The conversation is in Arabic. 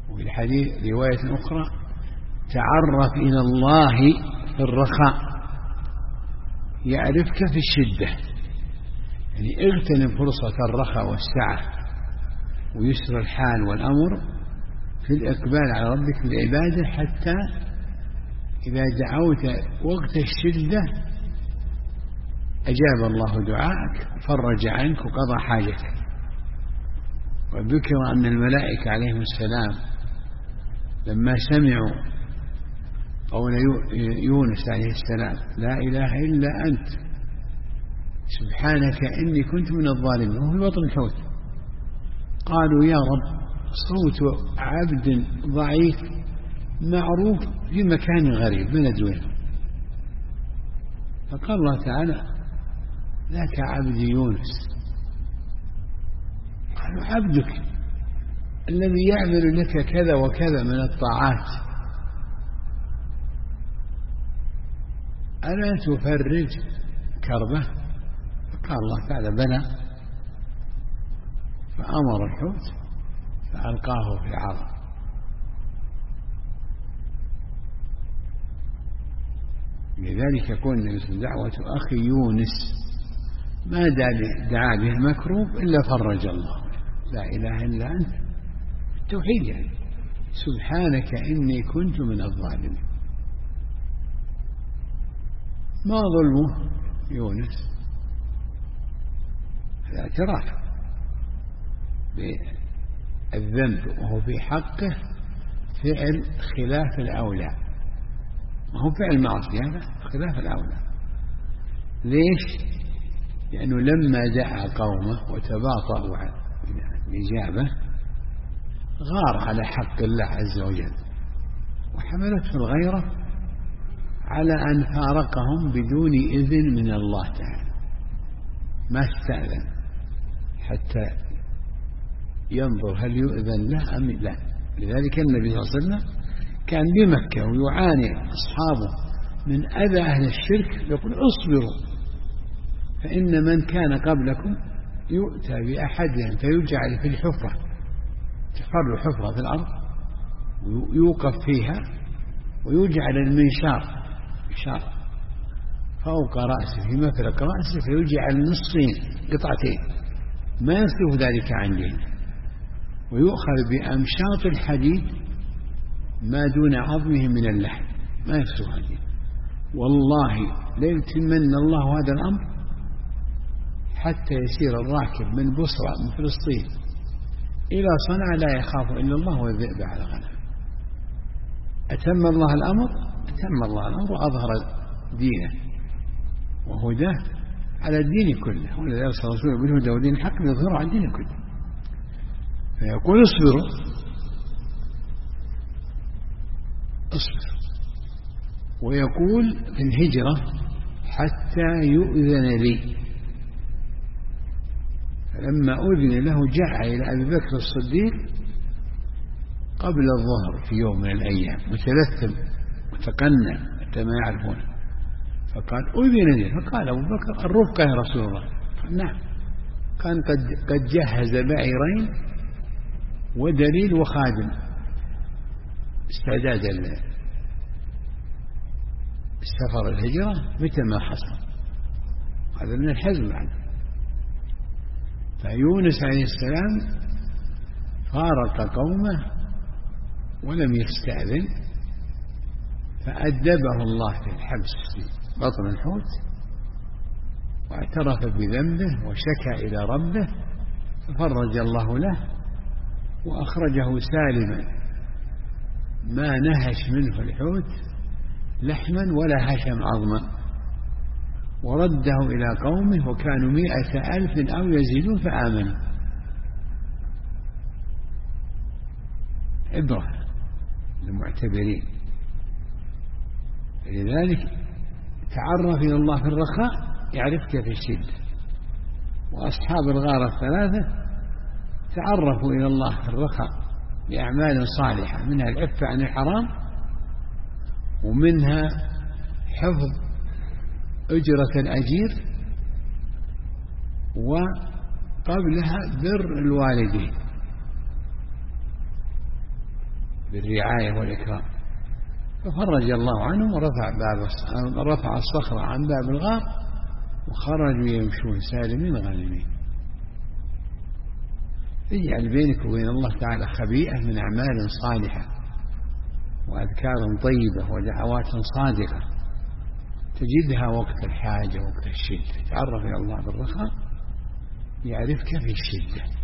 وفي الحديث رواية أخرى تعرف إلى الله في الرخاء يعرفك في الشدة. يعني اغتنم فرصة الرخاء والسعة ويسر الحال والأمر في الإقبال على ربك بالعبادة، حتى إذا دعوت وقت الشدة أجاب الله دعاءك، فرج عنك وقضى حاجتك. وذكر أن الملائكة عليهم السلام لما سمعوا قول يونس عليه السلام لا إله إلا أنت سبحانك إني كنت من الظالمين وهو في بطن الحوت، قالوا يا رب صوت عبد ضعيف معروف في مكان غريب ما ندري. فقال الله تعالى ذاك عبدي يونس. قالوا عبدك الذي يعمل لك كذا وكذا من الطاعات ألا تفرج كربه؟ فقال الله تعالى بلى، فأمر الحوت فألقاه في العرض. لذلك يكون دعوة أخي يونس ما دعا به المكروب إلا فرج الله. لا إله إلا أنت التوحيد، يعني سبحانك إني كنت من الظالمين. ما ظلمه يونس؟ الاعتراف بالذنب وهو في حقه فعل خلاف الأولى، ما هو فعل معصية، هذا خلاف الأولى. ليش؟ لأنه لما دعا قومه وتباطؤوا عن الإجابة غار على حق الله عز وجل، وحملته الغيرة على أن فارقهم بدون إذن من الله تعالى، ما استأذن حتى ينظر هل يؤذن له أم لا. لذلك النبي صلى الله عليه وسلم كان بمكة ويعاني أصحابه من أذى أهل الشرك، يقول اصبروا فإن من كان قبلكم يؤتى بأحدهم فيجعل في الحفرة، تحفر حفرة في الأرض ويوقف فيها ويجعل المنشار فوق رأسه في مفرق رأسه فيجعل نصين قطعتين ما يصرف ذلك عن دينه، ويؤخذ بأمشاط الحديد ما دون عظمه من اللحم ما يصرف عن دينه. والله ليتمن الله هذا الأمر حتى يسير الراكب من بصرى من فلسطين إلى صنعاء لا يخاف إلا الله والذئب على غنم. أتم الله الأمر وأظهر دينه وهداه على الدين كله، ولذلك أرسل رسوله بالهدى ودين الحق ليظهره على الدين كله. فيقول اصبر ويقول في الهجرة حتى يؤذن لي. فلما أذن له جاء إلى أبي بكر الصديق قبل الظهر في يوم من الأيام متلثم متقنع كما يعرفون، فقال أذن لي. فقال أبو بكر الرفقة يا رسول الله. قال نعم. كان قد جهز بعيرين ودليل وخادم استعداد السفر الهجرة متى ما حصل. هذا من الحزم عنه. فيونس عليه السلام فارق قومه ولم يستأذن، فأدبه الله في الحبس في بطن الحوت، واعترف بذنبه وشكى إلى ربه ففرج الله له وأخرجه سالما ما نهش منه الحوت لحما ولا هشم عظما، ورده إلى قومه وكانوا 100,000 أو يزيدون فآمنوا. عبرة للمعتبرين. لذلك تعرف إلى الله في الرخاء يعرفك في الشدة. وأصحاب الغار الثلاثة تعرفوا إلى الله في الرخاء بأعمال صالحة، منها العفة عن الحرام، ومنها حفظ أجرة الأجير، وقبلها بر الوالدين. بالرعاية والإكرام. ففرج الله عنهم ورفع الصخرة عن باب الغار وخرجوا يمشون سالمين غانمين. اجعل بينك وبين الله تعالى خبيئة من أعمال صالحة وأذكار طيبة ودعوات صادقة تجدها وقت الحاجة وقت الشدة. تعرف إلى الله بالرخاء يعرفك في الشدة.